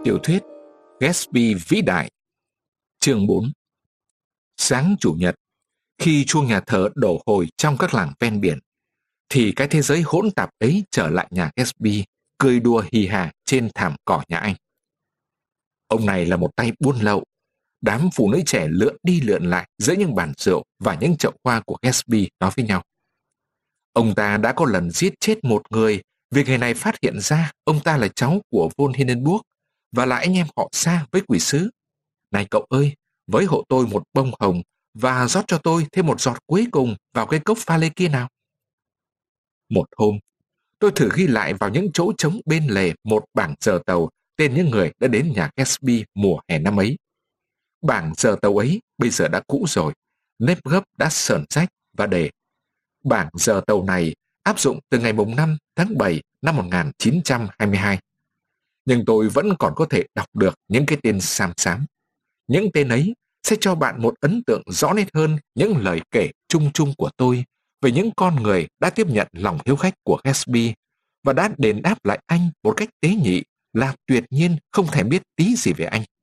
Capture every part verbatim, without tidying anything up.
Tiểu thuyết Gatsby vĩ đại. Chương bốn. Sáng Chủ nhật, khi chuông nhà thờ đổ hồi trong các làng ven biển, thì cái thế giới hỗn tạp ấy trở lại nhà Gatsby, cười đùa hì hà trên thảm cỏ nhà anh. Ông này là một tay buôn lậu. Đám phụ nữ trẻ lượn đi lượn lại giữa những bàn rượu và những chậu hoa của Gatsby nói với nhau. Ông ta đã có lần giết chết một người vì người này phát hiện ra ông ta là cháu của von Hindenburg và là anh em họ xa với quỷ sứ. Này cậu ơi, với hộ tôi một bông hồng và rót cho tôi thêm một giọt cuối cùng vào cái cốc pha lê kia nào. Một hôm, tôi thử ghi lại vào những chỗ trống bên lề một bảng giờ tàu tên những người đã đến nhà Gatsby mùa hè năm ấy. Bảng giờ tàu ấy bây giờ đã cũ rồi, nếp gấp đã sờn rách và đề. Bảng giờ tàu này áp dụng từ ngày năm tháng bảy năm một nghìn chín trăm hai mươi hai. Nhưng tôi vẫn còn có thể đọc được những cái tên xám xám. Những tên ấy sẽ cho bạn một ấn tượng rõ nét hơn những lời kể chung chung của tôi về những con người đã tiếp nhận lòng hiếu khách của Gatsby và đã đền đáp lại anh một cách tế nhị là tuyệt nhiên không thèm biết tí gì về anh.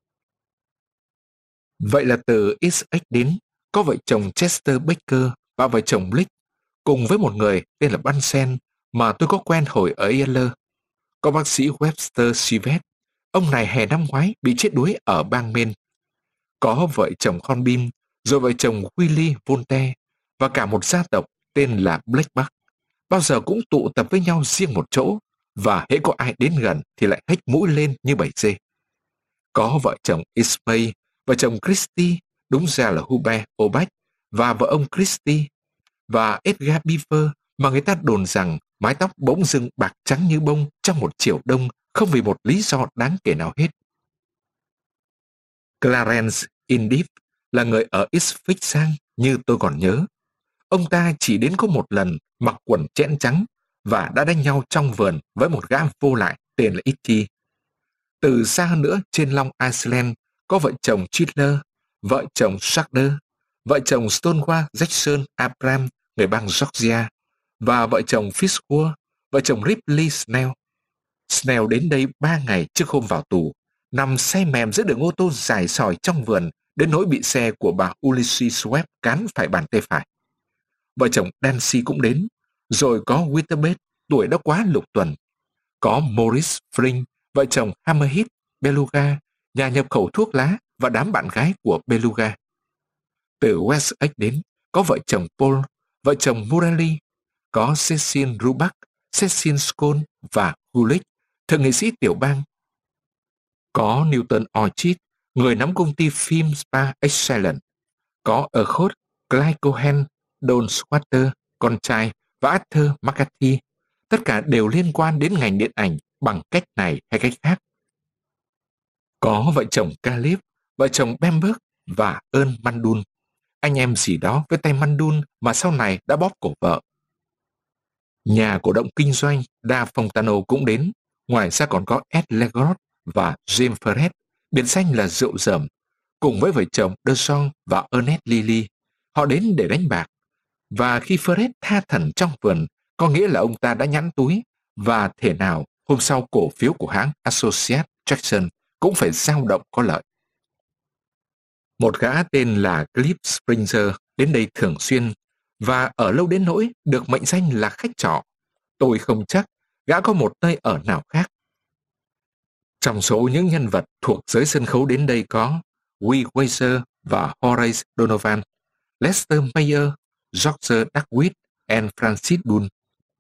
Vậy là từ Essex đến, có vợ chồng Chester Baker và vợ chồng Blick, cùng với một người tên là Bunsen mà tôi có quen hồi ở Yale. Có bác sĩ Webster Sivet, ông này hè năm ngoái bị chết đuối ở bang Maine. Có vợ chồng Hornbeam, rồi vợ chồng Willie Voltaire và cả một gia tộc tên là Blackbuck, bao giờ cũng tụ tập với nhau riêng một chỗ, và hễ có ai đến gần thì lại hếch mũi lên như bầy dê. Có vợ chồng Ismay, vợ chồng Christie, đúng ra là Hubert Obach, và vợ ông Christie, và Edgar Beaver mà người ta đồn rằng mái tóc bỗng dưng bạc trắng như bông trong một chiều đông không vì một lý do đáng kể nào hết. Clarence Indif là người ở Ipswich sang như tôi còn nhớ. Ông ta chỉ đến có một lần mặc quần chẽn trắng và đã đánh nhau trong vườn với một gã vô lại tên là Itty. Từ xa hơn nữa trên Long Island có vợ chồng Chitler, vợ chồng Sharder, vợ chồng Stonewall Jackson Abram người bang Georgia và vợ chồng Fitzgerald, vợ chồng Ripley Snell. Snell đến đây ba ngày trước hôm vào tù, nằm say mềm giữa đường ô tô dài sỏi trong vườn đến nỗi bị xe của bà Ulysses Webb cán phải bàn tay phải. Vợ chồng Dancy cũng đến, rồi có Witterbeth, tuổi đã quá lục tuần. Có Maurice Fring, vợ chồng Hammerhead, Beluga, nhà nhập khẩu thuốc lá và đám bạn gái của Beluga. Từ Wessex đến, có vợ chồng Paul, vợ chồng Murali, có Cecil Ruback, Cecil Scone và Hulick, thượng nghị sĩ tiểu bang. Có Newton Orchid, người nắm công ty phim Spa Excellence. Có Urquhart, Clyde Cohen, Don Swatter, con trai, và Arthur McCarthy. Tất cả đều liên quan đến ngành điện ảnh bằng cách này hay cách khác. Có vợ chồng Caleb, vợ chồng Bamberg và Ern Mandun, anh em gì đó với tay Mandun mà sau này đã bóp cổ vợ. Nhà cổ động kinh doanh Da Fontano cũng đến, ngoài ra còn có Ed Legros và James Ferret, biệt danh là rượu rởm, cùng với vợ chồng De Jong và Ernest Lilly. Họ đến để đánh bạc, và khi Ferret tha thẩn trong vườn, có nghĩa là ông ta đã nhẵn túi, và thể nào hôm sau cổ phiếu của hãng Associated Jackson cũng phải dao động có lợi. Một gã tên là Cliff Springer đến đây thường xuyên, và ở lâu đến nỗi được mệnh danh là khách trọ. Tôi không chắc gã có một nơi ở nào khác. Trong số những nhân vật thuộc giới sân khấu đến đây có Will Weiser và Horace Donovan, Lester Mayer, George Duckworth and Francis Dunn.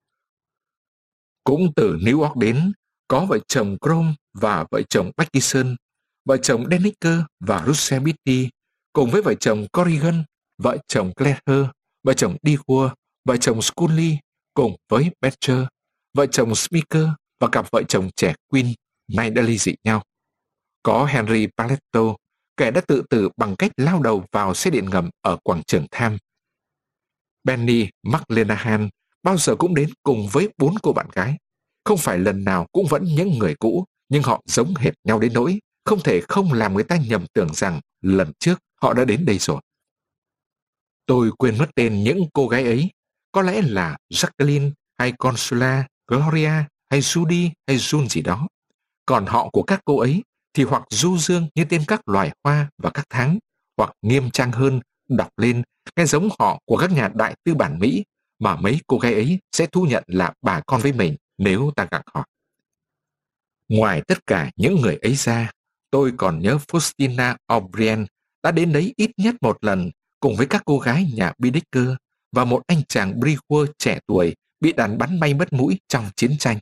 Cũng từ New York đến, có vợ chồng Crom và vợ chồng Pattison, vợ chồng Deniker và Russell Beatty, cùng với vợ chồng Corrigan, vợ chồng Clare, vợ chồng Dewar, vợ chồng Scully, cùng với Betcher, vợ chồng Speaker và cặp vợ chồng trẻ Queen, nay đã ly dị nhau. Có Henry Paletto, kẻ đã tự tử bằng cách lao đầu vào xe điện ngầm ở quảng trường Tham. Benny McLenahan bao giờ cũng đến cùng với bốn cô bạn gái. Không phải lần nào cũng vẫn những người cũ, nhưng họ giống hệt nhau đến nỗi không thể không làm người ta nhầm tưởng rằng lần trước họ đã đến đây rồi. Tôi quên mất tên những cô gái ấy. Có lẽ là Jacqueline hay Consuela, Gloria hay Judy hay June gì đó. Còn họ của các cô ấy thì hoặc du dương như tên các loài hoa và các tháng, hoặc nghiêm trang hơn, đọc lên nghe giống họ của các nhà đại tư bản Mỹ mà mấy cô gái ấy sẽ thu nhận là bà con với mình nếu ta gặng họ. Ngoài tất cả những người ấy ra, tôi còn nhớ Faustina O'Brien đã đến đấy ít nhất một lần cùng với các cô gái nhà Bidicker và một anh chàng Brewer trẻ tuổi bị đạn bắn bay mất mũi trong chiến tranh.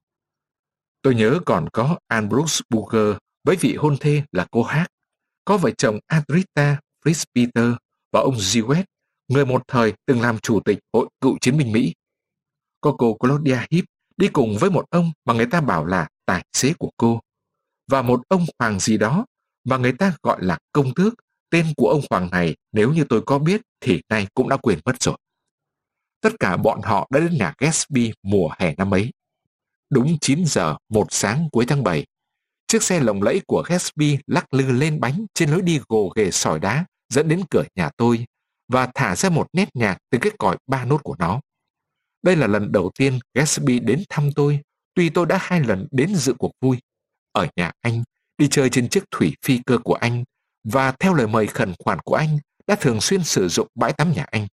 Tôi nhớ còn có Ambrose Booker với vị hôn thê là cô Hát, có vợ chồng Adrita Fitzpeter và ông Jewett, người một thời từng làm chủ tịch Hội Cựu chiến binh Mỹ. Có cô Claudia Heep đi cùng với một ông mà người ta bảo là tài xế của cô, và một ông hoàng gì đó mà người ta gọi là công tước. Tên của ông hoàng này nếu như tôi có biết thì nay cũng đã quên mất rồi. Tất cả bọn họ đã đến nhà Gatsby mùa hè năm ấy. Đúng chín giờ một sáng cuối tháng bảy, chiếc xe lộng lẫy của Gatsby lắc lư lên bánh trên lối đi gồ ghề sỏi đá dẫn đến cửa nhà tôi và thả ra một nét nhạc từ cái còi ba nốt của nó. Đây là lần đầu tiên Gatsby đến thăm tôi, tuy tôi đã hai lần đến dự cuộc vui. Ở nhà anh, đi chơi trên chiếc thủy phi cơ của anh, và theo lời mời khẩn khoản của anh, đã thường xuyên sử dụng bãi tắm nhà anh.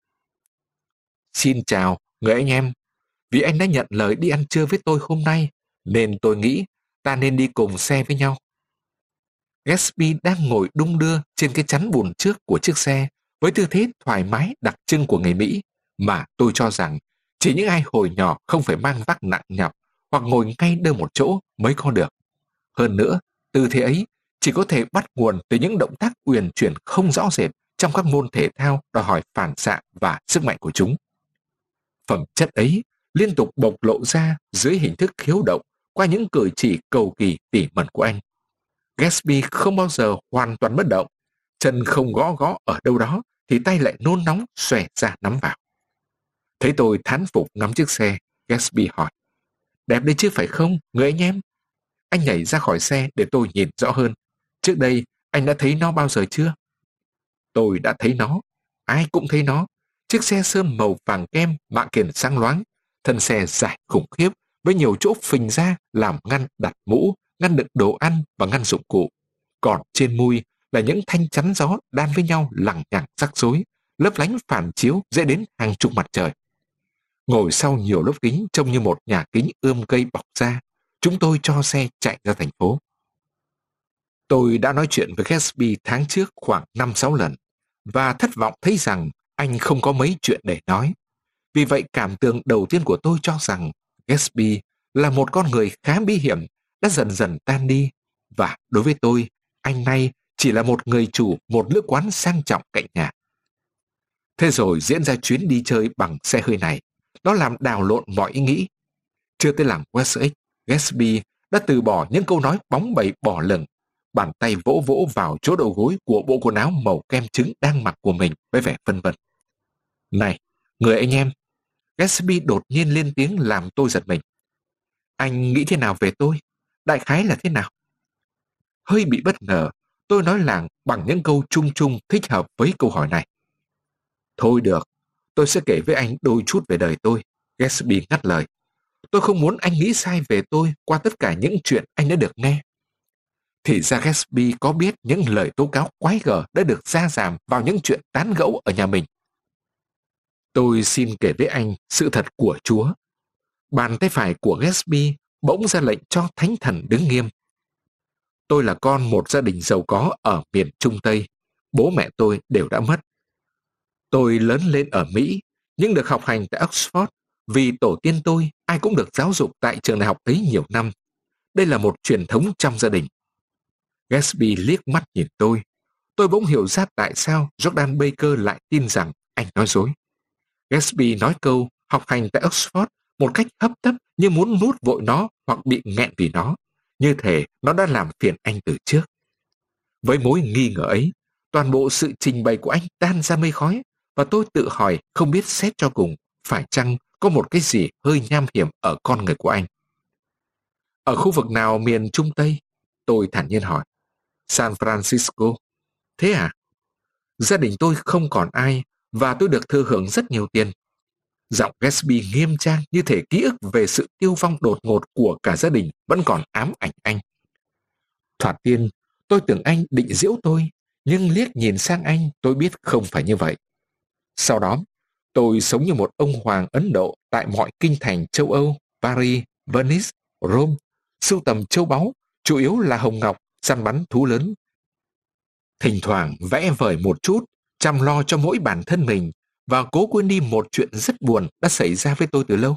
Xin chào, người anh em. Vì anh đã nhận lời đi ăn trưa với tôi hôm nay, nên tôi nghĩ ta nên đi cùng xe với nhau. Gatsby đang ngồi đung đưa trên cái chắn bùn trước của chiếc xe với tư thế thoải mái đặc trưng của người Mỹ, mà tôi cho rằng chỉ những ai hồi nhỏ không phải mang vác nặng nhọc hoặc ngồi ngay đơ một chỗ mới có được. Hơn nữa, tư thế ấy chỉ có thể bắt nguồn từ những động tác uyển chuyển không rõ rệt trong các môn thể thao đòi hỏi phản xạ và sức mạnh của chúng. Phẩm chất ấy liên tục bộc lộ ra dưới hình thức khiếu động qua những cử chỉ cầu kỳ tỉ mẩn của anh. Gatsby không bao giờ hoàn toàn bất động, chân không gõ gõ ở đâu đó thì tay lại nôn nóng xòe ra nắm vào. Thấy tôi thán phục ngắm chiếc xe, Gatsby hỏi: "Đẹp đấy chứ phải không, người anh em?" Anh nhảy ra khỏi xe để tôi nhìn rõ hơn. "Trước đây, anh đã thấy nó bao giờ chưa?" Tôi đã thấy nó. Ai cũng thấy nó. Chiếc xe sơn màu vàng kem, mạ kiềng sáng loáng, thân xe dài khủng khiếp với nhiều chỗ phình ra làm ngăn đặt mũ, ngăn đựng đồ ăn và ngăn dụng cụ. Còn trên mui là những thanh chắn gió đan với nhau lằng nhằng rắc rối, lấp lánh phản chiếu dễ đến hàng chục mặt trời. Ngồi sau nhiều lớp kính trông như một nhà kính ươm cây bọc ra, chúng tôi cho xe chạy ra thành phố. Tôi đã nói chuyện với Gatsby tháng trước khoảng năm sáu lần và thất vọng thấy rằng anh không có mấy chuyện để nói. Vì vậy cảm tưởng đầu tiên của tôi cho rằng Gatsby là một con người khá bí hiểm đã dần dần tan đi, và đối với tôi, anh nay chỉ là một người chủ một lữ quán sang trọng cạnh nhà. Thế rồi diễn ra chuyến đi chơi bằng xe hơi này, nó làm đảo lộn mọi ý nghĩ. Chưa tới làng Wessex, Gatsby đã từ bỏ những câu nói bóng bẩy bỏ lửng, bàn tay vỗ vỗ vào chỗ đầu gối của bộ quần áo màu kem trứng đang mặc của mình với vẻ phân vân. "Này, người anh em!" Gatsby đột nhiên lên tiếng làm tôi giật mình. "Anh nghĩ thế nào về tôi? Đại khái là thế nào?" Hơi bị bất ngờ, tôi nói làng bằng những câu chung chung thích hợp với câu hỏi này. "Thôi được, tôi sẽ kể với anh đôi chút về đời tôi," Gatsby ngắt lời. "Tôi không muốn anh nghĩ sai về tôi qua tất cả những chuyện anh đã được nghe." Thì ra Gatsby có biết những lời tố cáo quái gở đã được gia giảm vào những chuyện tán gẫu ở nhà mình. Tôi xin kể với anh sự thật của Chúa. Bàn tay phải của Gatsby bỗng ra lệnh cho thánh thần đứng nghiêm. Tôi là con một gia đình giàu có ở miền Trung Tây. Bố mẹ tôi đều đã mất. Tôi lớn lên ở Mỹ, nhưng được học hành tại Oxford vì tổ tiên tôi ai cũng được giáo dục tại trường đại học ấy nhiều năm. Đây là một truyền thống trong gia đình. Gatsby liếc mắt nhìn tôi. Tôi bỗng hiểu ra tại sao Jordan Baker lại tin rằng anh nói dối. Gatsby nói câu học hành tại Oxford một cách hấp tấp như muốn nuốt vội nó hoặc bị nghẹn vì nó, như thể nó đã làm phiền anh từ trước. Với mối nghi ngờ ấy, toàn bộ sự trình bày của anh tan ra mây khói, và tôi tự hỏi không biết xét cho cùng phải chăng có một cái gì hơi nham hiểm ở con người của anh. "Ở khu vực nào miền Trung Tây?" Tôi thản nhiên hỏi. "San Francisco." "Thế à?" "Gia đình tôi không còn ai và tôi được thừa hưởng rất nhiều tiền." Giọng Gatsby nghiêm trang như thể ký ức về sự tiêu vong đột ngột của cả gia đình vẫn còn ám ảnh anh. Thoạt tiên, tôi tưởng anh định giễu tôi, nhưng liếc nhìn sang anh tôi biết không phải như vậy. Sau đó, tôi sống như một ông hoàng Ấn Độ tại mọi kinh thành châu Âu, Paris, Venice, Rome, sưu tầm châu báu, chủ yếu là hồng ngọc, săn bắn thú lớn. Thỉnh thoảng vẽ vời một chút, chăm lo cho mỗi bản thân mình và cố quên đi một chuyện rất buồn đã xảy ra với tôi từ lâu.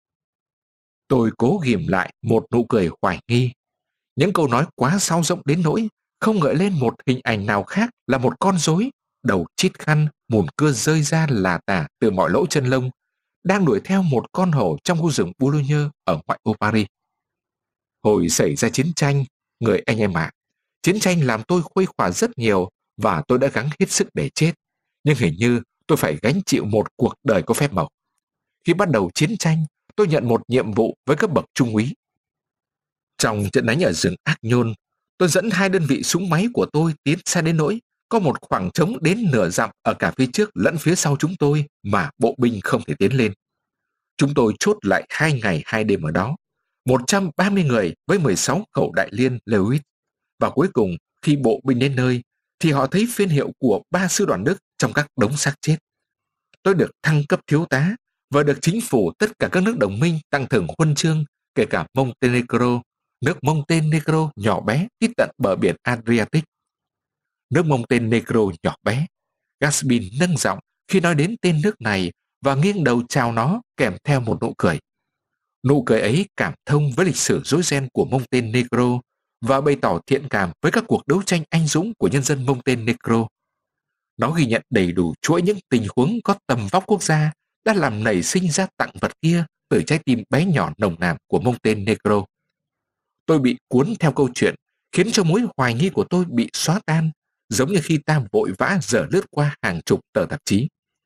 Tôi cố ghìm lại một nụ cười hoài nghi. Những câu nói quá sáo rỗng đến nỗi không gợi lên một hình ảnh nào khác là một con rối, đầu chít khăn, mùn cưa rơi ra là tả từ mọi lỗ chân lông, đang đuổi theo một con hổ trong khu rừng Boulogne ở ngoại ô Paris. Hồi xảy ra chiến tranh, người anh em ạ, chiến tranh làm tôi khuây khỏa rất nhiều và tôi đã gắng hết sức để chết. Nhưng hình như tôi phải gánh chịu một cuộc đời có phép màu. Khi bắt đầu chiến tranh, tôi nhận một nhiệm vụ với cấp bậc trung úy. Trong trận đánh ở rừng Ác Nhôn, tôi dẫn hai đơn vị súng máy của tôi tiến xa đến nỗi có một khoảng trống đến nửa dặm ở cả phía trước lẫn phía sau chúng tôi mà bộ binh không thể tiến lên. Chúng tôi chốt lại hai ngày hai đêm ở đó, một trăm ba mươi người với mười sáu khẩu đại liên Lewis. Và cuối cùng, khi bộ binh đến nơi, thì họ thấy phiên hiệu của ba sư đoàn Đức trong các đống xác chết. Tôi được thăng cấp thiếu tá và được chính phủ tất cả các nước đồng minh tặng thưởng huân chương, kể cả Montenegro, nước Montenegro nhỏ bé tít tận bờ biển Adriatic. Nước Montenegro nhỏ bé. Gatsby nâng giọng khi nói đến tên nước này và nghiêng đầu chào nó kèm theo một nụ cười. Nụ cười ấy cảm thông với lịch sử rối ren của Montenegro và bày tỏ thiện cảm với các cuộc đấu tranh anh dũng của nhân dân Montenegro. Nó ghi nhận đầy đủ chuỗi những tình huống có tầm vóc quốc gia đã làm nảy sinh ra tặng vật kia từ trái tim bé nhỏ nồng nàn của Montenegro. Tôi bị cuốn theo câu chuyện, khiến cho mối hoài nghi của tôi bị xóa tan, giống như khi ta vội vã dở lướt qua hàng chục tờ tạp chí.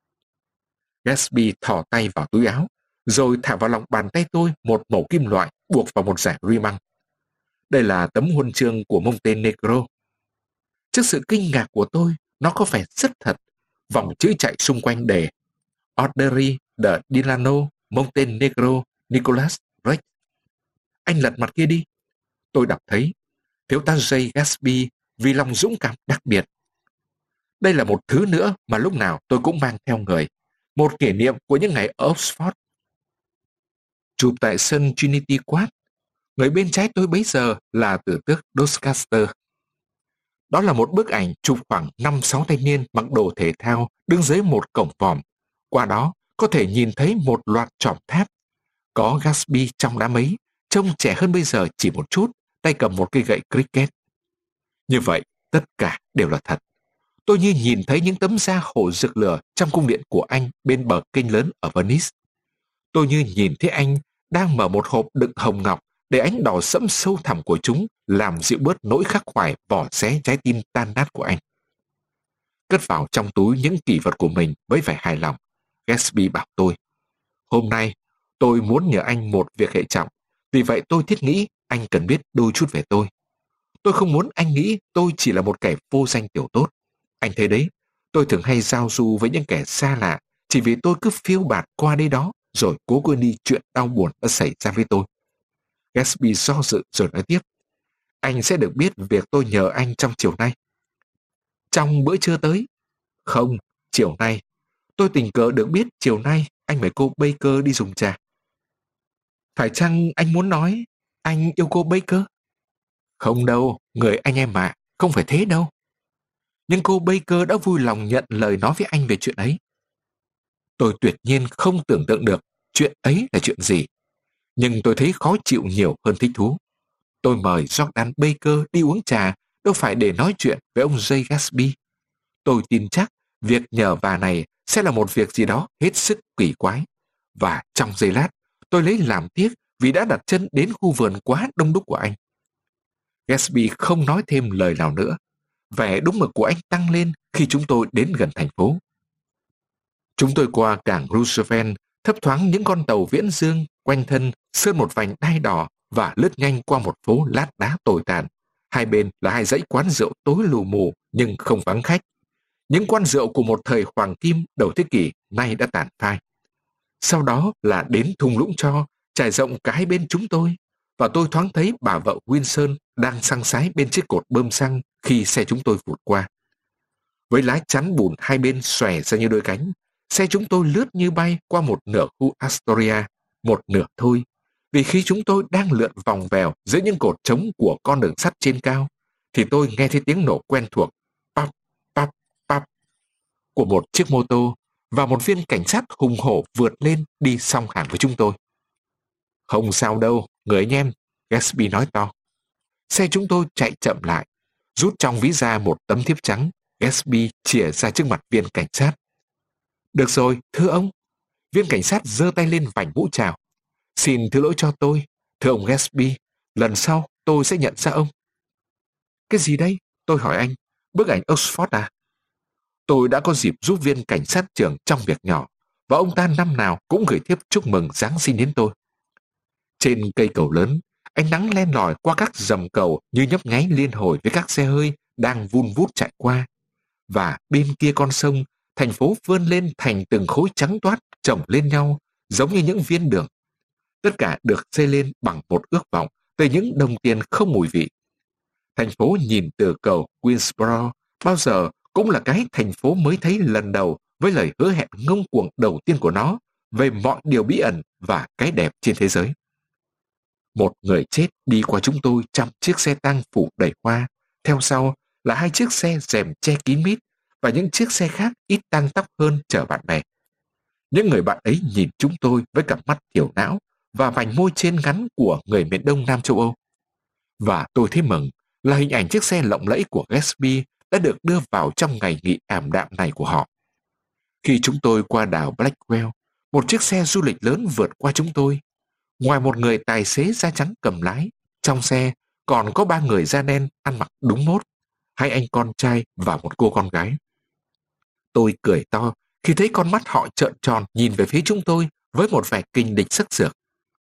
Gatsby thò tay vào túi áo, rồi thả vào lòng bàn tay tôi một mẩu kim loại buộc vào một dải ri măng. Đây là tấm huân chương của Montenegro. Trước sự kinh ngạc của tôi, nó có vẻ rất thật. Vòng chữ chạy xung quanh đề Orderi de Dilano Montenegro Nicholas Rex. Anh lật mặt kia đi. Tôi đọc thấy thiếu tá J. Gatsby vì lòng dũng cảm đặc biệt. Đây là một thứ nữa mà lúc nào tôi cũng mang theo người. Một kỷ niệm của những ngày ở Oxford. Chụp tại sân Trinity Quad. Người bên trái tôi bấy giờ là tử tước Doncaster. Đó là một bức ảnh chụp khoảng năm sáu thanh niên mặc đồ thể thao đứng dưới một cổng vòm. Qua đó có thể nhìn thấy một loạt chòm tháp. Có Gatsby trong đám ấy, trông trẻ hơn bây giờ chỉ một chút, tay cầm một cây gậy cricket. Như vậy, tất cả đều là thật. Tôi như nhìn thấy những tấm da hổ rực lửa trong cung điện của anh bên bờ kênh lớn ở Venice. Tôi như nhìn thấy anh đang mở một hộp đựng hồng ngọc để ánh đỏ sẫm sâu thẳm của chúng làm dịu bớt nỗi khắc khoải vỏ xé trái tim tan nát của anh. Cất vào trong túi những kỷ vật của mình với vẻ hài lòng, Gatsby bảo tôi, hôm nay tôi muốn nhờ anh một việc hệ trọng, vì vậy tôi thiết nghĩ anh cần biết đôi chút về tôi. Tôi không muốn anh nghĩ tôi chỉ là một kẻ vô danh tiểu tốt. Anh thấy đấy, tôi thường hay giao du với những kẻ xa lạ chỉ vì tôi cứ phiêu bạt qua đây đó rồi cố quên đi chuyện đau buồn đã xảy ra với tôi. Gatsby do dự rồi nói tiếp, anh sẽ được biết việc tôi nhờ anh trong chiều nay. Trong bữa trưa tới? Không, chiều nay. Tôi tình cờ được biết chiều nay anh mời cô Baker đi dùng trà. Phải chăng anh muốn nói anh yêu cô Baker? Không đâu, người anh em ạ, không phải thế đâu. Nhưng cô Baker đã vui lòng nhận lời nói với anh về chuyện ấy. Tôi tuyệt nhiên không tưởng tượng được chuyện ấy là chuyện gì. Nhưng tôi thấy khó chịu nhiều hơn thích thú. Tôi mời Jordan Baker đi uống trà đâu phải để nói chuyện với ông J. Gatsby. Tôi tin chắc việc nhờ vả này sẽ là một việc gì đó hết sức kỳ quái. Và trong giây lát, tôi lấy làm tiếc vì đã đặt chân đến khu vườn quá đông đúc của anh. Gatsby không nói thêm lời nào nữa. Vẻ đúng mực của anh tăng lên khi chúng tôi đến gần thành phố. Chúng tôi qua cảng Roosevelt, thấp thoáng những con tàu viễn dương, quanh thân sơn một vành đai đỏ và lướt nhanh qua một phố lát đá tồi tàn. Hai bên là hai dãy quán rượu tối lù mù nhưng không vắng khách. Những quán rượu của một thời hoàng kim đầu thế kỷ nay đã tàn phai. Sau đó là đến thung lũng Cho, trải rộng cả hai bên chúng tôi. và tôi thoáng thấy bà vợ Wilson đang săng sái bên chiếc cột bơm xăng khi xe chúng tôi vụt qua. Với lá chắn bùn hai bên xòe ra như đôi cánh, xe chúng tôi lướt như bay qua một nửa khu Astoria, một nửa thôi, vì khi chúng tôi đang lượn vòng vèo giữa những cột trống của con đường sắt trên cao, thì tôi nghe thấy tiếng nổ quen thuộc, pap, pap, pap, của một chiếc mô tô, và một viên cảnh sát hùng hổ vượt lên đi song hàng với chúng tôi. Không sao đâu, người anh em, Gatsby nói to. Xe chúng tôi chạy chậm lại, rút trong ví ra một tấm thiếp trắng. Gatsby chìa ra trước mặt viên cảnh sát. Được rồi, thưa ông. Viên cảnh sát giơ tay lên vảnh mũ chào. Xin thứ lỗi cho tôi, thưa ông Gatsby, lần sau tôi sẽ nhận ra ông. Cái gì đây? Tôi hỏi anh. Bức ảnh Oxford à? Tôi đã có dịp giúp viên cảnh sát trưởng trong việc nhỏ, và ông ta năm nào cũng gửi thiếp chúc mừng Giáng sinh đến tôi. Trên cây cầu lớn, ánh nắng len lỏi qua các dầm cầu như nhấp nháy liên hồi với các xe hơi đang vun vút chạy qua. Và bên kia con sông, thành phố vươn lên thành từng khối trắng toát chồng lên nhau, giống như những viên đường. Tất cả được xây lên bằng một ước vọng về những đồng tiền không mùi vị. Thành phố nhìn từ cầu Queensboro bao giờ cũng là cái thành phố mới thấy lần đầu, với lời hứa hẹn ngông cuồng đầu tiên của nó về mọi điều bí ẩn và cái đẹp trên thế giới. Một người chết đi qua chúng tôi trong chiếc xe tang phủ đầy hoa, theo sau là hai chiếc xe rèm che kín mít và những chiếc xe khác ít tang tóc hơn chở bạn bè. Những người bạn ấy nhìn chúng tôi với cặp mắt thiểu não và vành môi trên ngắn của người miền Đông Nam châu Âu. Và tôi thấy mừng là hình ảnh chiếc xe lộng lẫy của Gatsby đã được đưa vào trong ngày nghỉ ảm đạm này của họ. Khi chúng tôi qua đảo Blackwell, một chiếc xe du lịch lớn vượt qua chúng tôi. Ngoài một người tài xế da trắng cầm lái, trong xe còn có ba người da đen ăn mặc đúng mốt, hai anh con trai và một cô con gái. Tôi cười to khi thấy con mắt họ trợn tròn nhìn về phía chúng tôi với một vẻ kinh địch sắc sược.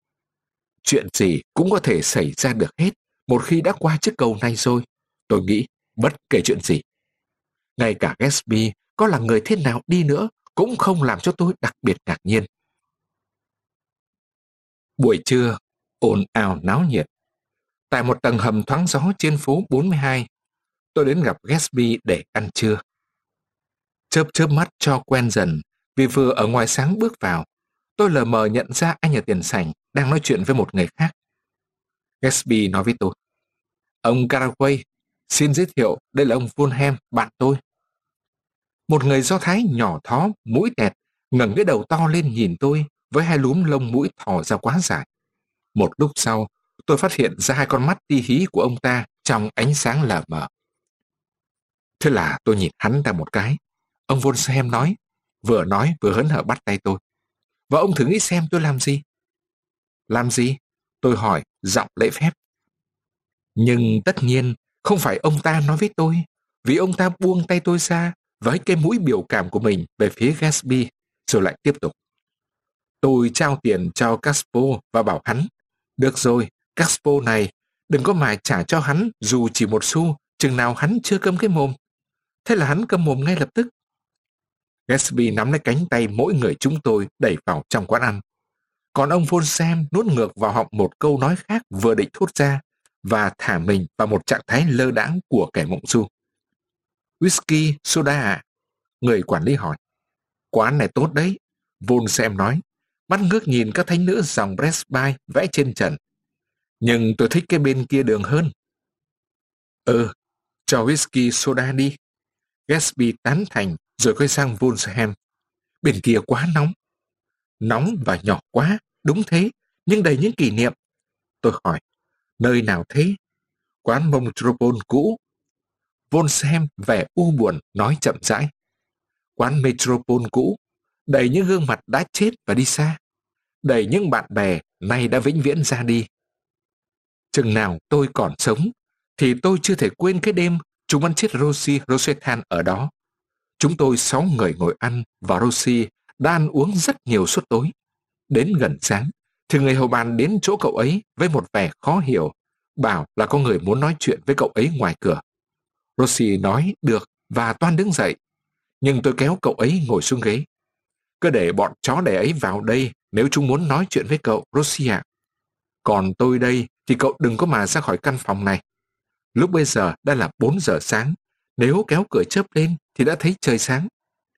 Chuyện gì cũng có thể xảy ra được hết một khi đã qua chiếc cầu này rồi, tôi nghĩ, bất kể chuyện gì. Ngay cả Gatsby có là người thế nào đi nữa cũng không làm cho tôi đặc biệt ngạc nhiên. Buổi trưa, ồn ào náo nhiệt. Tại một tầng hầm thoáng gió trên phố bốn mươi hai, tôi đến gặp Gatsby để ăn trưa. Chớp chớp mắt cho quen dần, vì vừa ở ngoài sáng bước vào, tôi lờ mờ nhận ra anh ở tiền sảnh đang nói chuyện với một người khác. Gatsby nói với tôi, ông Caraway, xin giới thiệu đây là ông Fulham, bạn tôi. Một người Do Thái nhỏ thó, mũi tẹt, ngẩng cái đầu to lên nhìn tôi với hai lúm lông mũi thò ra quá dài. Một lúc sau, tôi phát hiện ra hai con mắt ti hí của ông ta trong ánh sáng lờ mờ. Thế là tôi nhìn hắn ta một cái. Ông Fulham nói, vừa nói vừa hớn hở bắt tay tôi. Và ông thử nghĩ xem tôi làm gì? Làm gì? Tôi hỏi, giọng lễ phép. Nhưng tất nhiên, không phải ông ta nói với tôi, vì ông ta buông tay tôi ra với cái mũi biểu cảm của mình về phía Gatsby, rồi lại tiếp tục. Tôi trao tiền cho Caspo và bảo hắn, được rồi, Caspo này, đừng có mà trả cho hắn dù chỉ một xu, chừng nào hắn chưa câm cái mồm. Thế là hắn câm mồm ngay lập tức. Gatsby nắm lấy cánh tay mỗi người chúng tôi đẩy vào trong quán ăn. Còn ông Fulham nuốt ngược vào họng một câu nói khác vừa định thốt ra và thả mình vào một trạng thái lơ đãng của kẻ mộng du. Whisky, soda à? Người quản lý hỏi. Quán này tốt đấy, Fulham nói, mắt ngước nhìn các thánh nữ dòng Presby vẽ trên trần. Nhưng tôi thích cái bên kia đường hơn. Ừ, cho whisky soda đi. Gatsby tán thành rồi quay sang Fulham. Bên kia quá nóng. Nóng và nhỏ quá, đúng thế, nhưng đầy những kỷ niệm. Tôi hỏi, nơi nào thế? Quán Metropole cũ. Fulham vẻ u buồn nói chậm rãi. Quán Metropole cũ, đầy những gương mặt đã chết và đi xa, đầy những bạn bè nay đã vĩnh viễn ra đi. Chừng nào tôi còn sống, thì tôi chưa thể quên cái đêm chúng ăn chết Rosie Rosethan ở đó. Chúng tôi sáu người ngồi ăn và Rosie đã ăn uống rất nhiều suốt tối. Đến gần sáng, thì người hầu bàn đến chỗ cậu ấy với một vẻ khó hiểu, bảo là có người muốn nói chuyện với cậu ấy ngoài cửa. Rosie nói được và toan đứng dậy, nhưng tôi kéo cậu ấy ngồi xuống ghế. Cứ để bọn chó đẻ ấy vào đây nếu chúng muốn nói chuyện với cậu, Rosie ạ. Còn tôi đây thì cậu đừng có mà ra khỏi căn phòng này. Lúc bây giờ đã là bốn giờ sáng, nếu kéo cửa chớp lên thì đã thấy trời sáng.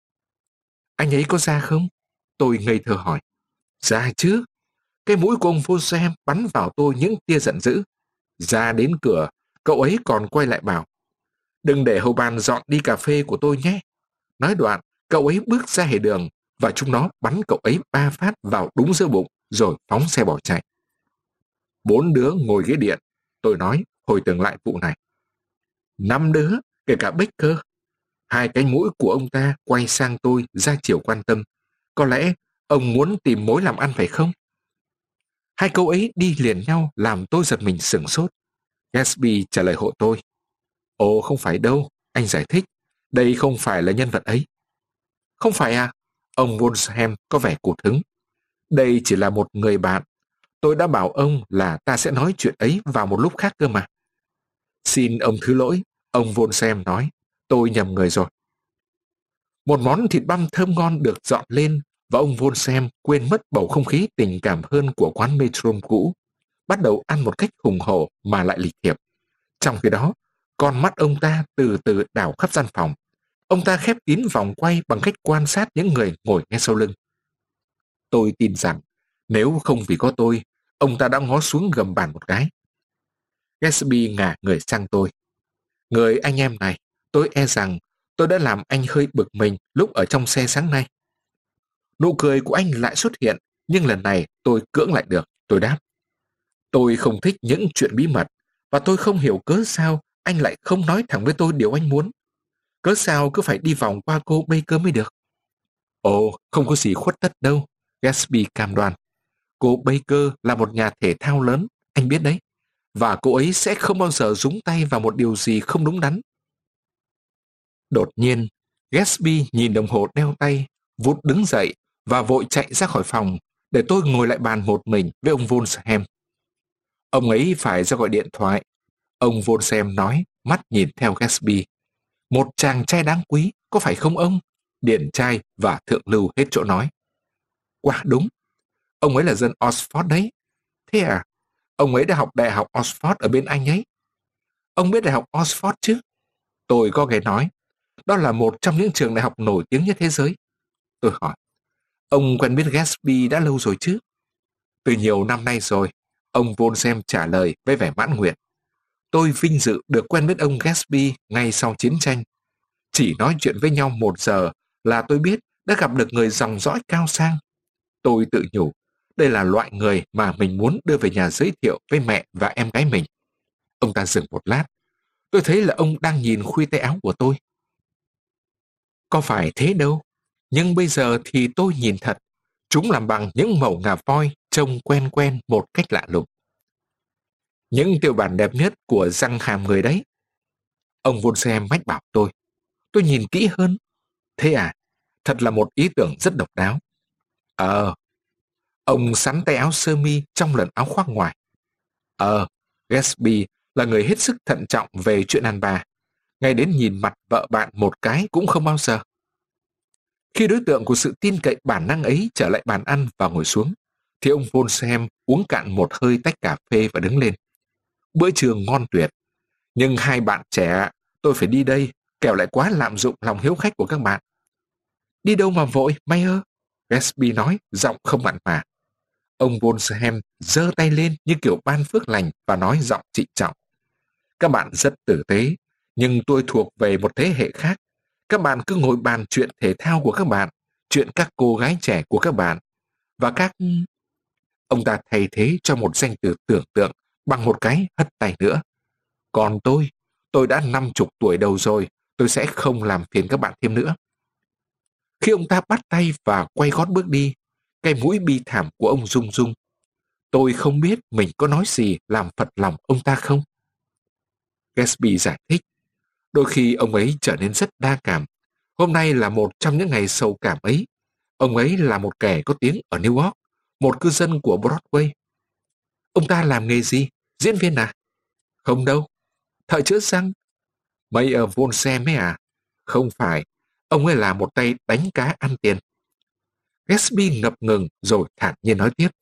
Anh ấy có ra không? Tôi ngây thơ hỏi. Ra chứ. Cái mũi của ông Von Sam bắn vào tôi những tia giận dữ. Ra đến cửa, cậu ấy còn quay lại bảo, đừng để hầu bàn dọn đi cà phê của tôi nhé. Nói đoạn, cậu ấy bước ra hề đường và chúng nó bắn cậu ấy ba phát vào đúng giữa bụng rồi phóng xe bỏ chạy. Bốn đứa ngồi ghế điện, tôi nói, hồi tưởng lại vụ này. Năm đứa, kể cả Baker. Hai cái mũi của ông ta quay sang tôi ra chiều quan tâm. Có lẽ ông muốn tìm mối làm ăn phải không? Hai câu ấy đi liền nhau làm tôi giật mình sửng sốt. Gatsby trả lời hộ tôi. Ồ, không phải đâu, anh giải thích. Đây không phải là nhân vật ấy. Không phải à? Ông Wolfham có vẻ cụt hứng. Đây chỉ là một người bạn. Tôi đã bảo ông là ta sẽ nói chuyện ấy vào một lúc khác cơ mà. Xin ông thứ lỗi, ông Wolfham nói. Tôi nhầm người rồi. Một món thịt băm thơm ngon được dọn lên và ông Wolfham quên mất bầu không khí tình cảm hơn của quán Metron cũ. Bắt đầu ăn một cách hùng hổ mà lại lịch thiệp. Trong khi đó, con mắt ông ta từ từ đảo khắp gian phòng. Ông ta khép kín vòng quay bằng cách quan sát những người ngồi ngay sau lưng. Tôi tin rằng, nếu không vì có tôi, ông ta đã ngó xuống gầm bàn một cái. Gatsby ngả người sang tôi. Người anh em này, tôi e rằng tôi đã làm anh hơi bực mình lúc ở trong xe sáng nay. Nụ cười của anh lại xuất hiện, nhưng lần này tôi cưỡng lại được, tôi đáp. Tôi không thích những chuyện bí mật, và tôi không hiểu cớ sao anh lại không nói thẳng với tôi điều anh muốn. Cớ sao cứ phải đi vòng qua cô Baker mới được? Ồ, không có gì khuất tất đâu, Gatsby cam đoan. Cô Baker là một nhà thể thao lớn, anh biết đấy, và cô ấy sẽ không bao giờ dúng tay vào một điều gì không đúng đắn. Đột nhiên, Gatsby nhìn đồng hồ đeo tay, vụt đứng dậy và vội chạy ra khỏi phòng để tôi ngồi lại bàn một mình với ông Wolfham. Ông ấy phải ra gọi điện thoại. Ông Wolfham nói, mắt nhìn theo Gatsby. Một chàng trai đáng quý, có phải không ông? Điển trai và thượng lưu hết chỗ nói. Quả đúng. Ông ấy là dân Oxford đấy. Thế à? Ông ấy đã học đại học Oxford ở bên Anh ấy. Ông biết đại học Oxford chứ? Tôi có nghe nói. Đó là một trong những trường đại học nổi tiếng nhất thế giới. Tôi hỏi. Ông quen biết Gatsby đã lâu rồi chứ? Từ nhiều năm nay rồi. Ông Wolfham trả lời với vẻ mãn nguyện. Tôi vinh dự được quen biết ông Gatsby ngay sau chiến tranh. Chỉ nói chuyện với nhau một giờ là tôi biết đã gặp được người dòng dõi cao sang. Tôi tự nhủ, đây là loại người mà mình muốn đưa về nhà giới thiệu với mẹ và em gái mình. Ông ta dừng một lát. Tôi thấy là ông đang nhìn khuy tay áo của tôi. Có phải thế đâu, nhưng bây giờ thì tôi nhìn thật. Chúng làm bằng những mẩu ngà voi trông quen quen một cách lạ lùng. Những tiêu bản đẹp nhất của răng hàm người đấy. Ông Wolfham mách bảo tôi. Tôi nhìn kỹ hơn. Thế à, thật là một ý tưởng rất độc đáo. Ờ, ông sắn tay áo sơ mi trong lần áo khoác ngoài. Ờ, Gatsby là người hết sức thận trọng về chuyện ăn bà. Ngay đến nhìn mặt vợ bạn một cái cũng không bao giờ. Khi đối tượng của sự tin cậy bản năng ấy trở lại bàn ăn và ngồi xuống, thì ông Wolfham uống cạn một hơi tách cà phê và đứng lên. Bữa trưa ngon tuyệt. Nhưng hai bạn trẻ, tôi phải đi đây, kẻo lại quá lạm dụng lòng hiếu khách của các bạn. Đi đâu mà vội, Mayer? Gatsby nói, giọng không mặn mà. Ông Wolfham giơ tay lên như kiểu ban phước lành và nói giọng trịnh trọng. Các bạn rất tử tế, nhưng tôi thuộc về một thế hệ khác. Các bạn cứ ngồi bàn chuyện thể thao của các bạn, chuyện các cô gái trẻ của các bạn, và các... Ông ta thay thế cho một danh từ tưởng tượng bằng một cái hất tay nữa. Còn tôi, tôi đã năm chục tuổi đầu rồi, tôi sẽ không làm phiền các bạn thêm nữa. Khi ông ta bắt tay và quay gót bước đi, cái mũi bi thảm của ông rung rung. Tôi không biết mình có nói gì làm phật lòng ông ta không. Gatsby giải thích. Đôi khi ông ấy trở nên rất đa cảm. Hôm nay là một trong những ngày sầu cảm ấy. Ông ấy là một kẻ có tiếng ở New York, một cư dân của Broadway. Ông ta làm nghề gì? Diễn viên à? Không đâu. Thợ chữa răng? Mayer Wolfham ấy à? Không phải. Ông ấy là một tay đánh cá ăn tiền. Gatsby ngập ngừng rồi thản nhiên nói tiếp.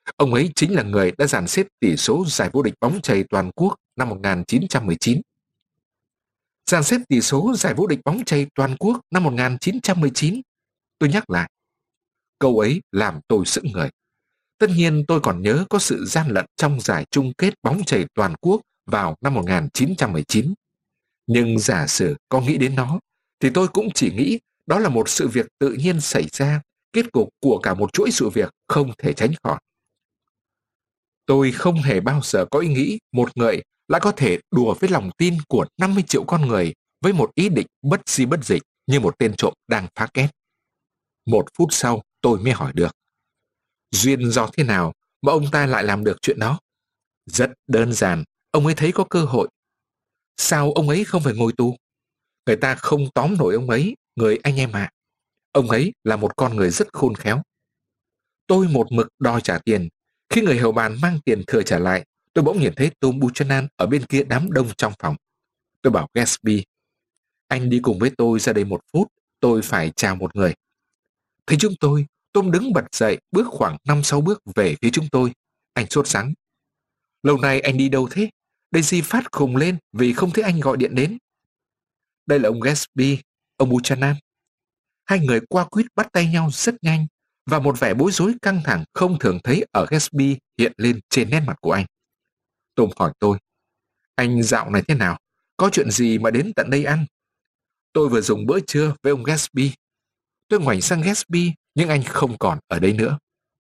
Ông ấy chính là người đã dàn xếp tỷ số giải vô địch bóng chày toàn quốc năm một nghìn chín trăm mười chín. Dàn xếp tỷ số giải vô địch bóng chày toàn quốc năm một nghìn chín trăm mười chín. Tôi nhắc lại, câu ấy làm tôi sững người. Tất nhiên tôi còn nhớ có sự gian lận trong giải chung kết bóng chày toàn quốc vào năm một nghìn chín trăm mười chín. Nhưng giả sử có nghĩ đến nó, thì tôi cũng chỉ nghĩ đó là một sự việc tự nhiên xảy ra, kết cục của cả một chuỗi sự việc không thể tránh khỏi. Tôi không hề bao giờ có ý nghĩ một người lại có thể đùa với lòng tin của năm mươi triệu con người với một ý định bất di bất dịch như một tên trộm đang phá két. Một phút sau tôi mới hỏi được, duyên do thế nào mà ông ta lại làm được chuyện đó? Rất đơn giản, ông ấy thấy có cơ hội. Sao ông ấy không phải ngồi tù? Người ta không tóm nổi ông ấy, người anh em ạ. Ông ấy là một con người rất khôn khéo. Tôi một mực đòi trả tiền. Khi người hầu bàn mang tiền thừa trả lại, tôi bỗng nhìn thấy Tom Buchanan ở bên kia đám đông trong phòng. Tôi bảo Gatsby, anh đi cùng với tôi ra đây một phút, tôi phải chào một người. Thấy chúng tôi, Tom đứng bật dậy, bước khoảng năm sáu bước về phía chúng tôi. Anh sốt sắng. Lâu nay anh đi đâu thế? Daisy phát khùng lên vì không thấy anh gọi điện đến. Đây là ông Gatsby, ông Buchanan. Hai người qua quýt bắt tay nhau rất nhanh, và một vẻ bối rối căng thẳng không thường thấy ở Gatsby hiện lên trên nét mặt của anh. Tom hỏi tôi, anh dạo này thế nào? Có chuyện gì mà đến tận đây ăn? Tôi vừa dùng bữa trưa với ông Gatsby. Tôi ngoảnh sang Gatsby, nhưng anh không còn ở đây nữa.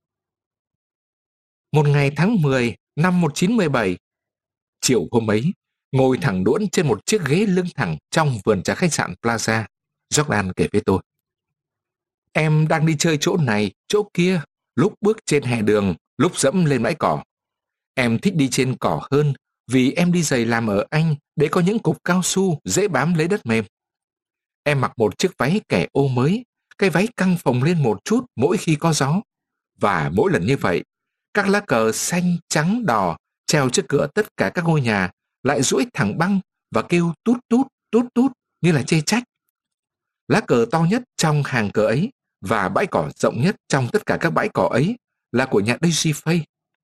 Một ngày tháng mười năm một nghìn chín trăm mười bảy, chiều hôm ấy, ngồi thẳng đuỗn trên một chiếc ghế lưng thẳng trong vườn trà khách sạn Plaza, Jordan kể với tôi. Em đang đi chơi chỗ này, chỗ kia, lúc bước trên hè đường, lúc dẫm lên bãi cỏ. Em thích đi trên cỏ hơn vì em đi giày làm ở Anh để có những cục cao su dễ bám lấy đất mềm. Em mặc một chiếc váy kẻ ô mới, cái váy căng phồng lên một chút mỗi khi có gió. Và mỗi lần như vậy, các lá cờ xanh, trắng, đỏ treo trước cửa tất cả các ngôi nhà lại duỗi thẳng băng và kêu tút tút, tút tút như là chê trách. Lá cờ to nhất trong hàng cờ ấy và bãi cỏ rộng nhất trong tất cả các bãi cỏ ấy là của nhà Daisy Fay.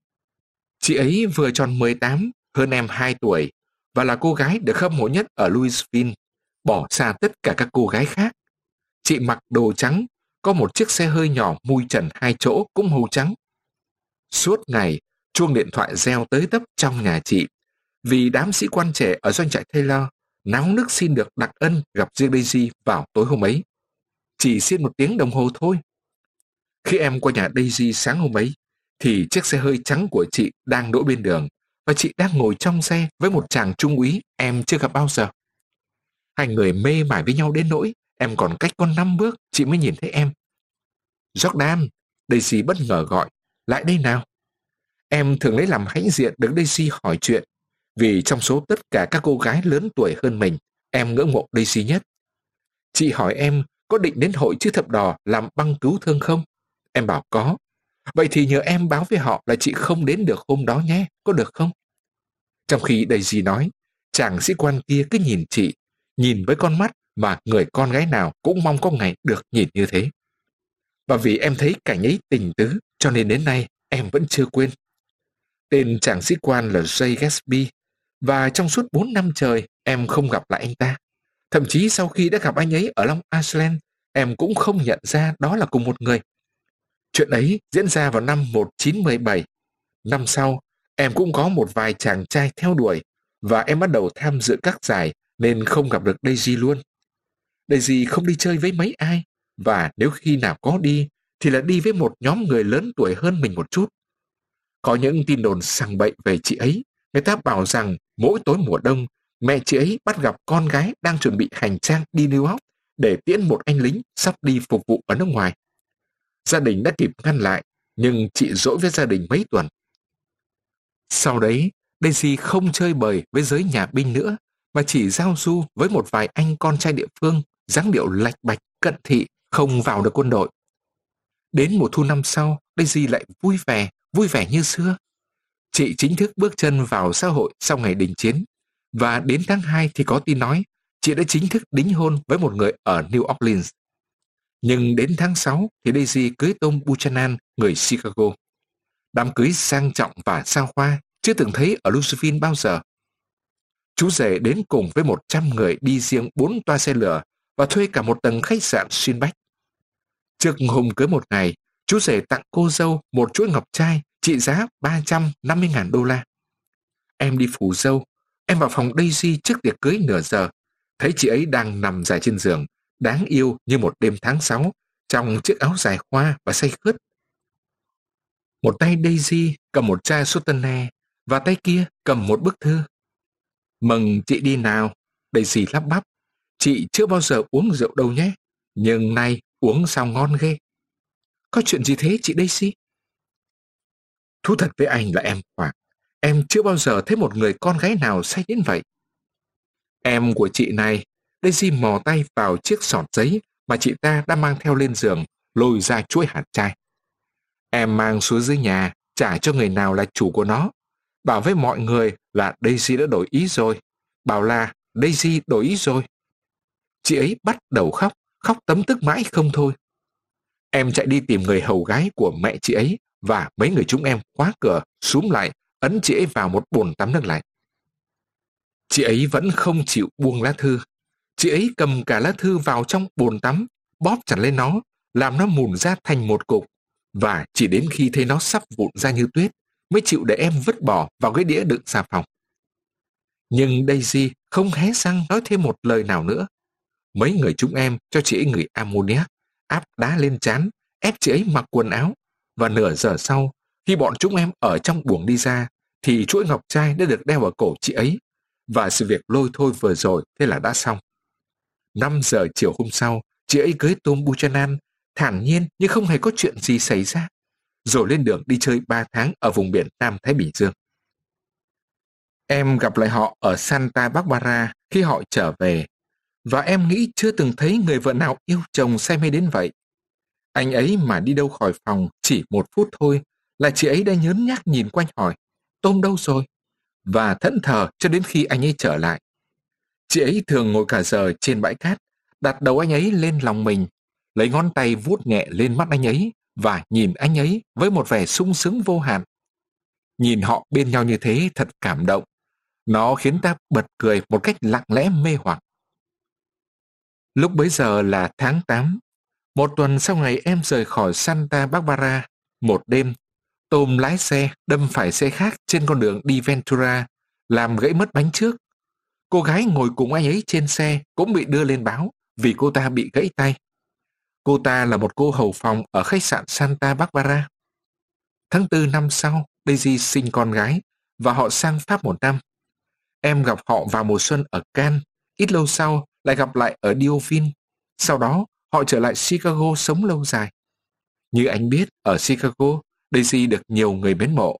Chị ấy vừa tròn mười tám, hơn em hai tuổi, và là cô gái được hâm mộ nhất ở Louisville, bỏ xa tất cả các cô gái khác. Chị mặc đồ trắng, có một chiếc xe hơi nhỏ mui trần hai chỗ cũng màu trắng. Suốt ngày, chuông điện thoại reo tới tấp trong nhà chị, vì đám sĩ quan trẻ ở doanh trại Taylor náo nức xin được đặc ân gặp riêng Daisy vào tối hôm ấy. Chỉ xin một tiếng đồng hồ thôi. Khi em qua nhà Daisy sáng hôm ấy, thì chiếc xe hơi trắng của chị đang đỗ bên đường, và chị đang ngồi trong xe với một chàng trung úy em chưa gặp bao giờ. Hai người mê mải với nhau đến nỗi em còn cách con năm bước chị mới nhìn thấy em. Jordan, Daisy bất ngờ gọi, lại đây nào. Em thường lấy làm hãnh diện được Daisy hỏi chuyện, vì trong số tất cả các cô gái lớn tuổi hơn mình, em ngưỡng mộ Daisy nhất. Chị hỏi em có định đến hội chữ thập đỏ làm băng cứu thương không? Em bảo có. Vậy thì nhờ em báo với họ là chị không đến được hôm đó nhé, có được không? Trong khi Daisy nói, chàng sĩ quan kia cứ nhìn chị, nhìn với con mắt mà người con gái nào cũng mong có ngày được nhìn như thế. Và vì em thấy cảnh ấy tình tứ, cho nên đến nay em vẫn chưa quên. Tên chàng sĩ quan là Jay Gatsby, và trong suốt bốn năm trời em không gặp lại anh ta. Thậm chí sau khi đã gặp anh ấy ở Long Island, em cũng không nhận ra đó là cùng một người. Chuyện ấy diễn ra vào năm một nghìn chín trăm mười bảy. Năm sau, em cũng có một vài chàng trai theo đuổi, và em bắt đầu tham dự các giải nên không gặp được Daisy luôn. Daisy không đi chơi với mấy ai, và nếu khi nào có đi, thì là đi với một nhóm người lớn tuổi hơn mình một chút. Có những tin đồn sằng bậy về chị ấy. Người ta bảo rằng mỗi tối mùa đông, mẹ chị ấy bắt gặp con gái đang chuẩn bị hành trang đi New York để tiễn một anh lính sắp đi phục vụ ở nước ngoài. Gia đình đã kịp ngăn lại, nhưng chị dỗi với gia đình mấy tuần. Sau đấy, Daisy không chơi bời với giới nhà binh nữa, mà chỉ giao du với một vài anh con trai địa phương, dáng điệu lạch bạch, cận thị, không vào được quân đội. Đến mùa thu năm sau, Daisy lại vui vẻ, vui vẻ như xưa. Chị chính thức bước chân vào xã hội sau ngày đình chiến, và đến tháng hai thì có tin nói chị đã chính thức đính hôn với một người ở New Orleans. Nhưng đến tháng sáu thì Daisy cưới Tom Buchanan, người Chicago. Đám cưới sang trọng và xa hoa chưa từng thấy ở Louisville bao giờ. Chú rể đến cùng với một trăm người đi riêng bốn toa xe lửa và thuê cả một tầng khách sạn xuyên Bách. Trước hôm cưới một ngày, chú rể tặng cô dâu một chuỗi ngọc trai trị giá ba trăm năm mươi nghìn đô la. Em đi phủ dâu, em vào phòng Daisy trước tiệc cưới nửa giờ, thấy chị ấy đang nằm dài trên giường, đáng yêu như một đêm tháng sáu, trong chiếc áo dài hoa và say khướt. Một tay Daisy cầm một chai Sauternes và tay kia cầm một bức thư. Mừng chị đi nào, Daisy lắp bắp. Chị chưa bao giờ uống rượu đâu nhé, nhưng nay uống sao ngon ghê. Có chuyện gì thế chị Daisy? Thú thật với anh là em hoảng. Em chưa bao giờ thấy một người con gái nào say đến vậy. Em của chị này, Daisy mò tay vào chiếc sọt giấy mà chị ta đã mang theo lên giường, lôi ra chuỗi hạt chai. Em mang xuống dưới nhà, trả cho người nào là chủ của nó. Bảo với mọi người là Daisy đã đổi ý rồi. Bảo là Daisy đổi ý rồi. Chị ấy bắt đầu khóc, khóc tấm tức mãi không thôi. Em chạy đi tìm người hầu gái của mẹ chị ấy và mấy người chúng em khóa cửa, súm lại, ấn chị ấy vào một bồn tắm nước lạnh. Chị ấy vẫn không chịu buông lá thư. Chị ấy cầm cả lá thư vào trong bồn tắm, bóp chặt lên nó, làm nó mùn ra thành một cục. Và chỉ đến khi thấy nó sắp vụn ra như tuyết, mới chịu để em vứt bỏ vào cái đĩa đựng xà phòng. Nhưng Daisy không hé răng nói thêm một lời nào nữa. Mấy người chúng em cho chị ấy ngửi ammoniac, áp đá lên trán, ép chị ấy mặc quần áo. Và nửa giờ sau, khi bọn chúng em ở trong buồng đi ra, thì chuỗi ngọc trai đã được đeo ở cổ chị ấy. Và sự việc lôi thôi vừa rồi thế là đã xong. Năm giờ chiều hôm sau, chị ấy cưới Tom Buchanan, thản nhiên như không hề có chuyện gì xảy ra, rồi lên đường đi chơi ba tháng ở vùng biển Nam Thái Bình Dương. Em gặp lại họ ở Santa Barbara khi họ trở về, và em nghĩ chưa từng thấy người vợ nào yêu chồng say mê đến vậy. Anh ấy mà đi đâu khỏi phòng chỉ một phút thôi là chị ấy đã nhớn nhác nhìn quanh hỏi, Tom đâu rồi? Và thẫn thờ cho đến khi anh ấy trở lại. Chị ấy thường ngồi cả giờ trên bãi cát, đặt đầu anh ấy lên lòng mình, lấy ngón tay vuốt nhẹ lên mắt anh ấy và nhìn anh ấy với một vẻ sung sướng vô hạn. Nhìn họ bên nhau như thế thật cảm động. Nó khiến ta bật cười một cách lặng lẽ mê hoặc. Lúc bấy giờ là tháng tám. Một tuần sau ngày em rời khỏi Santa Barbara, một đêm, Tom lái xe đâm phải xe khác trên con đường đi Ventura, làm gãy mất bánh trước. Cô gái ngồi cùng anh ấy trên xe cũng bị đưa lên báo vì cô ta bị gãy tay. Cô ta là một cô hầu phòng ở khách sạn Santa Barbara. Tháng tư năm sau, Daisy sinh con gái và họ sang Pháp một năm. Em gặp họ vào mùa xuân ở Cannes, ít lâu sau lại gặp lại ở Deauville. Sau đó, họ trở lại Chicago sống lâu dài. Như anh biết, ở Chicago, Daisy được nhiều người mến mộ.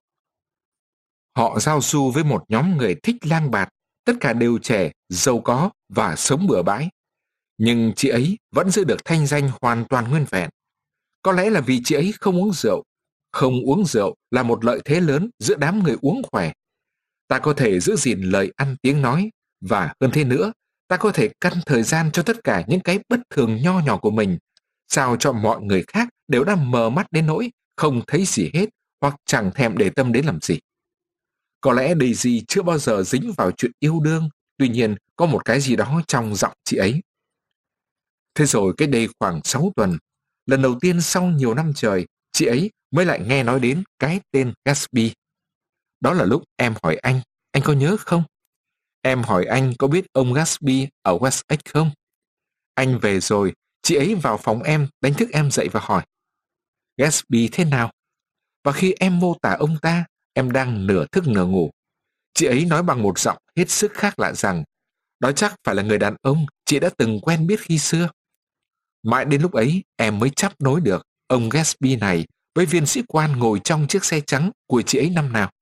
Họ giao du với một nhóm người thích lang bạt, tất cả đều trẻ, giàu có và sống bừa bãi. Nhưng chị ấy vẫn giữ được thanh danh hoàn toàn nguyên vẹn. Có lẽ là vì chị ấy không uống rượu. Không uống rượu là một lợi thế lớn giữa đám người uống khỏe. Ta có thể giữ gìn lời ăn tiếng nói, và hơn thế nữa, ta có thể căn thời gian cho tất cả những cái bất thường nho nhỏ của mình, sao cho mọi người khác đều đang mờ mắt đến nỗi không thấy gì hết hoặc chẳng thèm để tâm đến làm gì. Có lẽ Daisy chưa bao giờ dính vào chuyện yêu đương, tuy nhiên có một cái gì đó trong giọng chị ấy. Thế rồi cách đây khoảng sáu tuần, lần đầu tiên sau nhiều năm trời, chị ấy mới lại nghe nói đến cái tên Gatsby. Đó là lúc em hỏi anh, anh có nhớ không? Em hỏi anh có biết ông Gatsby ở West Egg không? Anh về rồi, chị ấy vào phòng em đánh thức em dậy và hỏi, Gatsby thế nào? Và khi em mô tả ông ta, em đang nửa thức nửa ngủ. Chị ấy nói bằng một giọng hết sức khác lạ rằng, đó chắc phải là người đàn ông chị đã từng quen biết khi xưa. Mãi đến lúc ấy, em mới chắp nối được ông Gatsby này với viên sĩ quan ngồi trong chiếc xe trắng của chị ấy năm nào.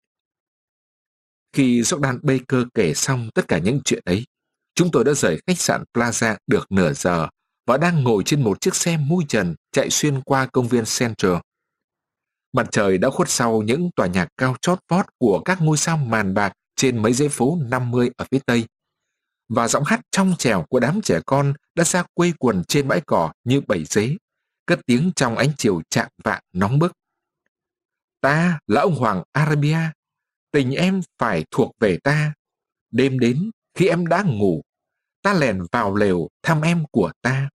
Khi Jordan Baker kể xong tất cả những chuyện ấy, chúng tôi đã rời khách sạn Plaza được nửa giờ và đang ngồi trên một chiếc xe mui trần chạy xuyên qua công viên Central. Mặt trời đã khuất sau những tòa nhà cao chót vót của các ngôi sao màn bạc trên mấy dãy phố năm mươi ở phía tây. Và giọng hát trong trẻo của đám trẻ con đã ra quây quần trên bãi cỏ như bầy dế, cất tiếng trong ánh chiều chạng vạng nóng bức. Ta là ông hoàng Arabia. Tình em phải thuộc về ta. Đêm đến, khi em đã ngủ, ta lèn vào lều thăm em của ta.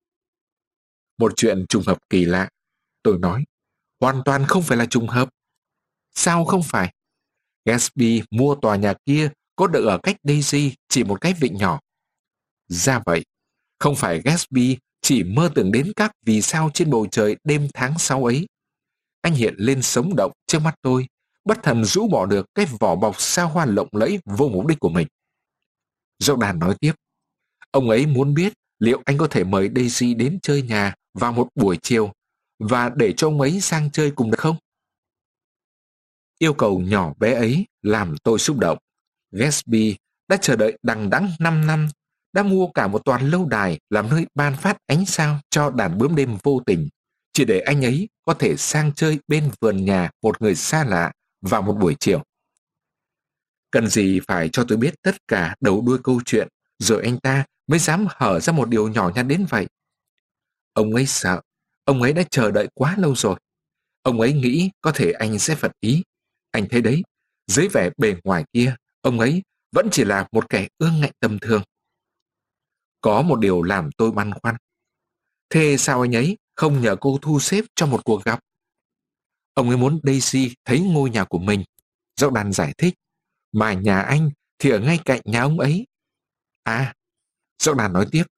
Một chuyện trùng hợp kỳ lạ. Tôi nói, hoàn toàn không phải là trùng hợp. Sao không phải? Gatsby mua tòa nhà kia có được ở cách Daisy chỉ một cái vịnh nhỏ. Ra vậy, không phải Gatsby chỉ mơ tưởng đến các vì sao trên bầu trời đêm tháng sáu ấy. Anh hiện lên sống động trước mắt tôi, bất thần rũ bỏ được cái vỏ bọc sao hoa lộng lẫy vô mục đích của mình. Jordan nói tiếp, ông ấy muốn biết liệu anh có thể mời Daisy đến chơi nhà vào một buổi chiều và để cho ông ấy sang chơi cùng được không? Yêu cầu nhỏ bé ấy làm tôi xúc động. Gatsby đã chờ đợi đằng đẵng năm năm, đã mua cả một toàn lâu đài làm nơi ban phát ánh sao cho đàn bướm đêm vô tình, chỉ để anh ấy có thể sang chơi bên vườn nhà một người xa lạ vào một buổi chiều. Cần gì phải cho tôi biết tất cả đầu đuôi câu chuyện, rồi anh ta mới dám hở ra một điều nhỏ nhặt đến vậy. Ông ấy sợ, ông ấy đã chờ đợi quá lâu rồi. Ông ấy nghĩ có thể anh sẽ phật ý. Anh thấy đấy, dưới vẻ bề ngoài kia, ông ấy vẫn chỉ là một kẻ ương ngạnh tầm thường. Có một điều làm tôi băn khoăn. Thế sao anh ấy không nhờ cô thu xếp cho một cuộc gặp? Ông ấy muốn Daisy thấy ngôi nhà của mình. Jordan giải thích. Mà nhà anh thì ở ngay cạnh nhà ông ấy. À, Jordan nói tiếp.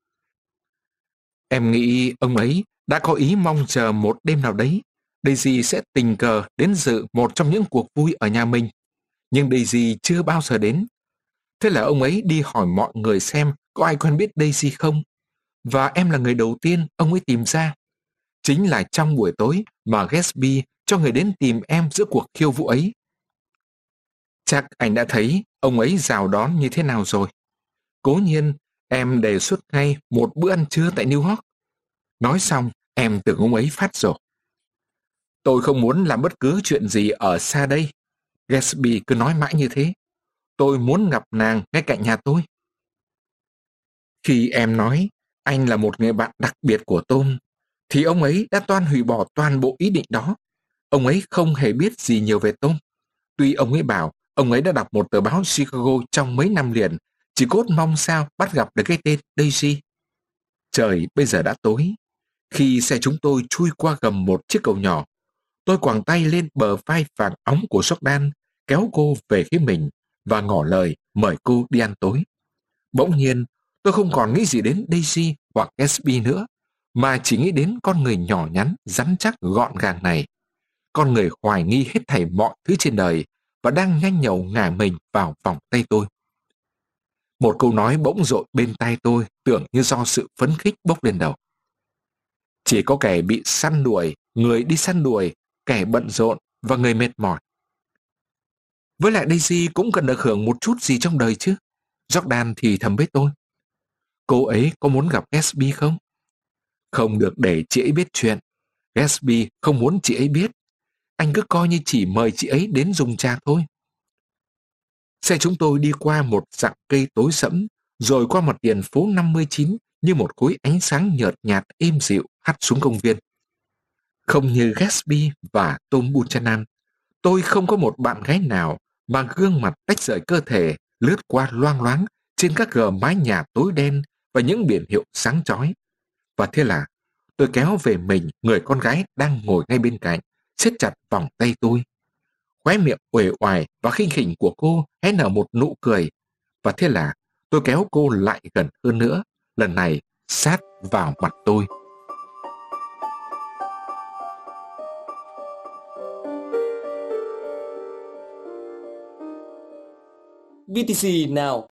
Em nghĩ ông ấy đã có ý mong chờ một đêm nào đấy Daisy sẽ tình cờ đến dự một trong những cuộc vui ở nhà mình. Nhưng Daisy chưa bao giờ đến. Thế là ông ấy đi hỏi mọi người xem có ai quen biết Daisy không. Và em là người đầu tiên ông ấy tìm ra. Chính là trong buổi tối mà Gatsby cho người đến tìm em giữa cuộc khiêu vũ ấy. Chắc anh đã thấy ông ấy chào đón như thế nào rồi. Cố nhiên, em đề xuất ngay một bữa ăn trưa tại New York. Nói xong, em tưởng ông ấy phát rồ. Tôi không muốn làm bất cứ chuyện gì ở xa đây. Gatsby cứ nói mãi như thế. Tôi muốn gặp nàng ngay cạnh nhà tôi. Khi em nói anh là một người bạn đặc biệt của Tom, thì ông ấy đã toan hủy bỏ toàn bộ ý định đó. Ông ấy không hề biết gì nhiều về Tom. Tuy ông ấy bảo ông ấy đã đọc một tờ báo Chicago trong mấy năm liền, chỉ cốt mong sao bắt gặp được cái tên Daisy. Trời bây giờ đã tối. Khi xe chúng tôi chui qua gầm một chiếc cầu nhỏ, tôi quàng tay lên bờ vai vàng óng của Jordan, kéo cô về phía mình và ngỏ lời mời cô đi ăn tối. Bỗng nhiên, tôi không còn nghĩ gì đến Daisy hoặc Gatsby nữa, mà chỉ nghĩ đến con người nhỏ nhắn, rắn chắc gọn gàng này. Con người hoài nghi hết thảy mọi thứ trên đời và đang nhanh nhẩu ngả mình vào vòng tay tôi. Một câu nói bỗng dội bên tai tôi tưởng như do sự phấn khích bốc lên đầu. Chỉ có kẻ bị săn đuổi, người đi săn đuổi, kẻ bận rộn và người mệt mỏi. Với lại Daisy cũng cần được hưởng một chút gì trong đời chứ. Jordan thì thầm với tôi. Cô ấy có muốn gặp Gatsby không? Không được để chị ấy biết chuyện. Gatsby không muốn chị ấy biết. Anh cứ coi như chỉ mời chị ấy đến dùng trà thôi. Xe chúng tôi đi qua một rặng cây tối sẫm, rồi qua mặt tiền phố năm mươi chín như một khối ánh sáng nhợt nhạt êm dịu hắt xuống công viên. Không như Gatsby và Tom Buchanan, tôi không có một bạn gái nào mà gương mặt tách rời cơ thể lướt qua loang loáng trên các gờ mái nhà tối đen và những biển hiệu sáng chói. Và thế là tôi kéo về mình người con gái đang ngồi ngay bên cạnh, siết chặt vòng tay tôi. Khóe miệng uể oải và khinh khỉnh của cô hé nở một nụ cười. Và thế là tôi kéo cô lại gần hơn nữa, lần này sát vào mặt tôi. vê tê xê Now.